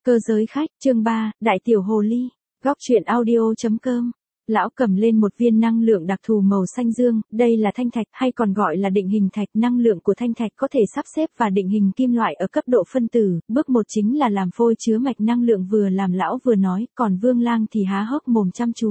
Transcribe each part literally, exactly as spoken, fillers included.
Cơ giới khách, chương ba, Đại tiểu hồ ly, góc truyện audio.com. Lão cầm lên một viên năng lượng đặc thù màu xanh dương, đây là thanh thạch hay còn gọi là định hình thạch. Năng lượng của thanh thạch có thể sắp xếp và định hình kim loại ở cấp độ phân tử. Bước một chính là làm phôi chứa mạch năng lượng, vừa làm lão vừa nói, còn Vương Lang thì há hốc mồm chăm chú.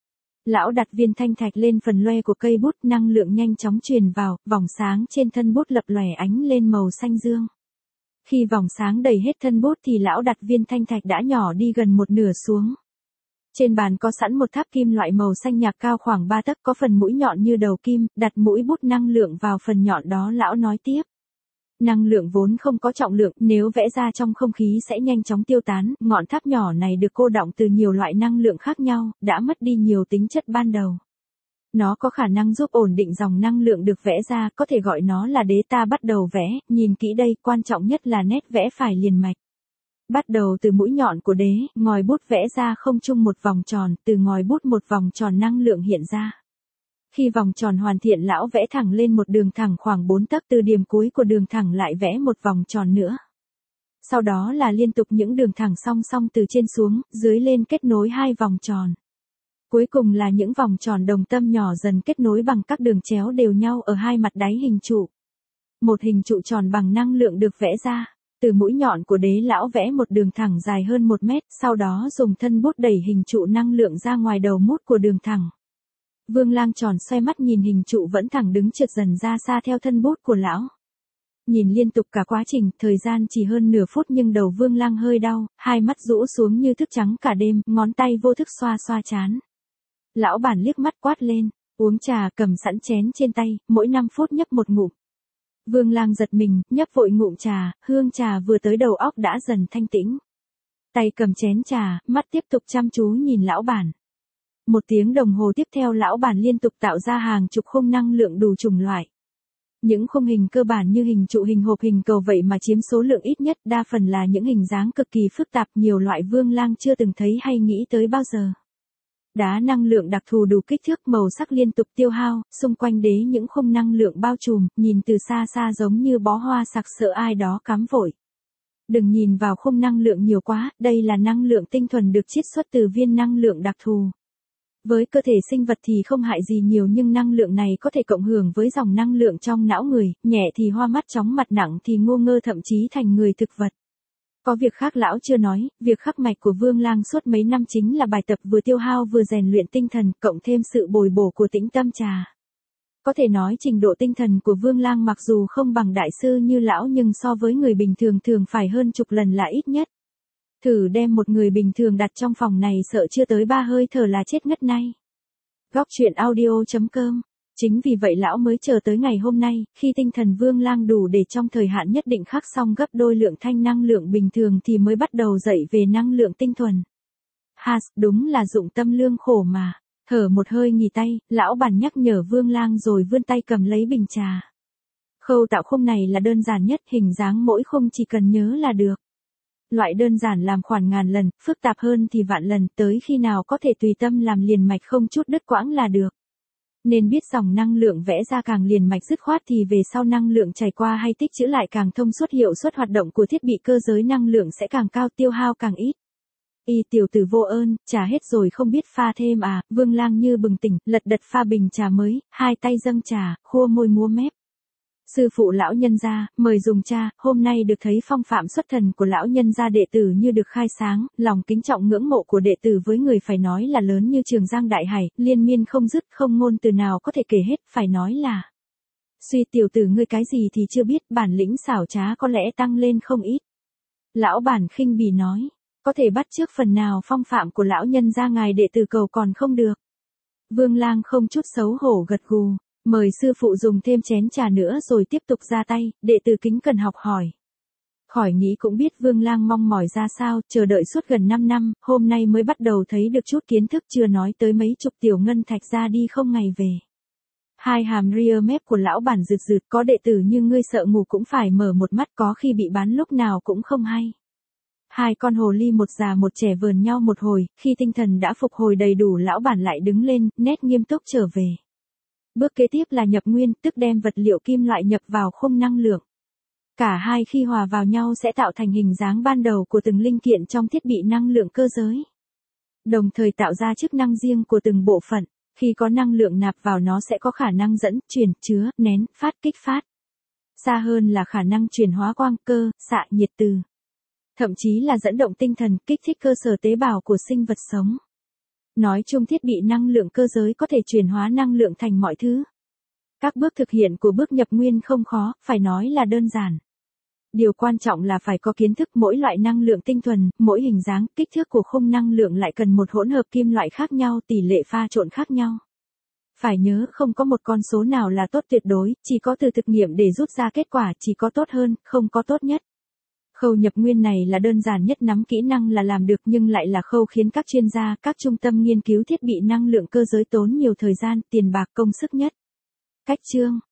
Lão đặt viên thanh thạch lên phần loe của cây bút, năng lượng nhanh chóng truyền vào, vòng sáng trên thân bút lập lòe ánh lên màu xanh dương. Khi vòng sáng đầy hết thân bút thì lão đặt viên thanh thạch đã nhỏ đi gần một nửa xuống. Trên bàn có sẵn một tháp kim loại màu xanh nhạt cao khoảng ba tấc, có phần mũi nhọn như đầu kim, đặt mũi bút năng lượng vào phần nhọn đó. Lão nói tiếp. Năng lượng vốn không có trọng lượng, nếu vẽ ra trong không khí sẽ nhanh chóng tiêu tán. Ngọn tháp nhỏ này được cô đọng từ nhiều loại năng lượng khác nhau, đã mất đi nhiều tính chất ban đầu. Nó có khả năng giúp ổn định dòng năng lượng được vẽ ra, có thể gọi nó là đế. Ta bắt đầu vẽ, nhìn kỹ đây, quan trọng nhất là nét vẽ phải liền mạch. Bắt đầu từ mũi nhọn của đế, ngòi bút vẽ ra không trung một vòng tròn, từ ngòi bút một vòng tròn năng lượng hiện ra. Khi vòng tròn hoàn thiện, lão vẽ thẳng lên một đường thẳng khoảng bốn tấc, từ điểm cuối của đường thẳng lại vẽ một vòng tròn nữa. Sau đó là liên tục những đường thẳng song song từ trên xuống, dưới lên kết nối hai vòng tròn. Cuối cùng là những vòng tròn đồng tâm nhỏ dần kết nối bằng các đường chéo đều nhau ở hai mặt đáy hình trụ. Một hình trụ tròn bằng năng lượng được vẽ ra. Từ mũi nhọn của đế lão vẽ một đường thẳng dài hơn một mét, sau đó dùng thân bút đẩy hình trụ năng lượng ra ngoài đầu mút của đường thẳng. Vương Lang tròn xoay mắt nhìn hình trụ vẫn thẳng đứng trượt dần ra xa theo thân bút của lão. Nhìn liên tục cả quá trình, thời gian chỉ hơn nửa phút nhưng đầu Vương Lang hơi đau, hai mắt rũ xuống như thức trắng cả đêm, ngón tay vô thức xoa xoa trán. Lão bản liếc mắt quát lên, uống trà, cầm sẵn chén trên tay, mỗi năm phút nhấp một ngụm. Vương Lang giật mình, nhấp vội ngụm trà, hương trà vừa tới đầu óc đã dần thanh tĩnh. Tay cầm chén trà, mắt tiếp tục chăm chú nhìn lão bản. Một tiếng đồng hồ tiếp theo, lão bản liên tục tạo ra hàng chục khung năng lượng đủ chủng loại. Những khung hình cơ bản như hình trụ, hình hộp, hình cầu vậy mà chiếm số lượng ít nhất, đa phần là những hình dáng cực kỳ phức tạp, nhiều loại Vương Lang chưa từng thấy hay nghĩ tới bao giờ. Đá năng lượng đặc thù đủ kích thước, màu sắc liên tục tiêu hao, xung quanh đế những khung năng lượng bao trùm, nhìn từ xa xa giống như bó hoa sặc sợ ai đó cắm vội. Đừng nhìn vào khung năng lượng nhiều quá, đây là năng lượng tinh thuần được chiết xuất từ viên năng lượng đặc thù. Với cơ thể sinh vật thì không hại gì nhiều, nhưng năng lượng này có thể cộng hưởng với dòng năng lượng trong não người, nhẹ thì hoa mắt chóng mặt, nặng thì ngu ngơ, thậm chí thành người thực vật. Có việc khác lão chưa nói, việc khắc mạch của Vương Lang suốt mấy năm chính là bài tập vừa tiêu hao vừa rèn luyện tinh thần, cộng thêm sự bồi bổ của tĩnh tâm trà. Có thể nói trình độ tinh thần của Vương Lang mặc dù không bằng đại sư như lão nhưng so với người bình thường thường phải hơn chục lần là ít nhất. Thử đem một người bình thường đặt trong phòng này sợ chưa tới ba hơi thở là chết ngất ngay. Góc truyện audio.com. Chính vì vậy lão mới chờ tới ngày hôm nay, khi tinh thần Vương Lang đủ để trong thời hạn nhất định khắc xong gấp đôi lượng thanh năng lượng bình thường thì mới bắt đầu dạy về năng lượng tinh thuần. Has, đúng là dụng tâm lương khổ mà. Thở một hơi nghỉ tay, lão bản nhắc nhở Vương Lang rồi vươn tay cầm lấy bình trà. Khâu tạo khung này là đơn giản nhất, hình dáng mỗi khung chỉ cần nhớ là được. Loại đơn giản làm khoảng ngàn lần, phức tạp hơn thì vạn lần, tới khi nào có thể tùy tâm làm liền mạch không chút đứt quãng là được. Nên biết dòng năng lượng vẽ ra càng liền mạch dứt khoát thì về sau năng lượng chảy qua hay tích trữ lại càng thông suốt, hiệu suất hoạt động của thiết bị cơ giới năng lượng sẽ càng cao, tiêu hao càng ít. Y tiểu tử vô ơn, trà hết rồi không biết pha thêm à? Vương Lang như bừng tỉnh, lật đật pha bình trà mới, hai tay dâng trà, khua môi múa mép. Sư phụ lão nhân gia, mời dùng trà. Hôm nay được thấy phong phạm xuất thần của lão nhân gia, đệ tử như được khai sáng, lòng kính trọng ngưỡng mộ của đệ tử với người phải nói là lớn như Trường Giang đại hải, liên miên không dứt, không ngôn từ nào có thể kể hết, phải nói là. Suy tiểu tử ngươi cái gì thì chưa biết, bản lĩnh xảo trá có lẽ tăng lên không ít. Lão bản khinh bỉ nói, có thể bắt chước phần nào phong phạm của lão nhân gia ngài đệ tử cầu còn không được. Vương Lang không chút xấu hổ gật gù. Mời sư phụ dùng thêm chén trà nữa rồi tiếp tục ra tay, đệ tử kính cần học hỏi. Khỏi nghĩ cũng biết Vương Lang mong mỏi ra sao, chờ đợi suốt gần năm năm, hôm nay mới bắt đầu thấy được chút kiến thức, chưa nói tới mấy chục tiểu ngân thạch ra đi không ngày về. Hai hàm ria mép của lão bản rượt rượt, có đệ tử như ngươi sợ ngủ cũng phải mở một mắt, có khi bị bán lúc nào cũng không hay. Hai con hồ ly một già một trẻ vờn nhau một hồi, khi tinh thần đã phục hồi đầy đủ lão bản lại đứng lên, nét nghiêm túc trở về. Bước kế tiếp là nhập nguyên, tức đem vật liệu kim loại nhập vào khung năng lượng. Cả hai khi hòa vào nhau sẽ tạo thành hình dáng ban đầu của từng linh kiện trong thiết bị năng lượng cơ giới. Đồng thời tạo ra chức năng riêng của từng bộ phận. Khi có năng lượng nạp vào nó sẽ có khả năng dẫn, truyền, chứa, nén, phát, kích phát. Xa hơn là khả năng chuyển hóa quang, cơ, xạ, nhiệt từ. Thậm chí là dẫn động tinh thần, kích thích cơ sở tế bào của sinh vật sống. Nói chung thiết bị năng lượng cơ giới có thể chuyển hóa năng lượng thành mọi thứ. Các bước thực hiện của bước nhập nguyên không khó, phải nói là đơn giản. Điều quan trọng là phải có kiến thức mỗi loại năng lượng tinh thuần, mỗi hình dáng, kích thước của khung năng lượng lại cần một hỗn hợp kim loại khác nhau, tỷ lệ pha trộn khác nhau. Phải nhớ không có một con số nào là tốt tuyệt đối, chỉ có từ thực nghiệm để rút ra kết quả, chỉ có tốt hơn, không có tốt nhất. Khâu nhập nguyên này là đơn giản nhất, nắm kỹ năng là làm được, nhưng lại là khâu khiến các chuyên gia, các trung tâm nghiên cứu thiết bị năng lượng cơ giới tốn nhiều thời gian, tiền bạc, công sức nhất. Cách chương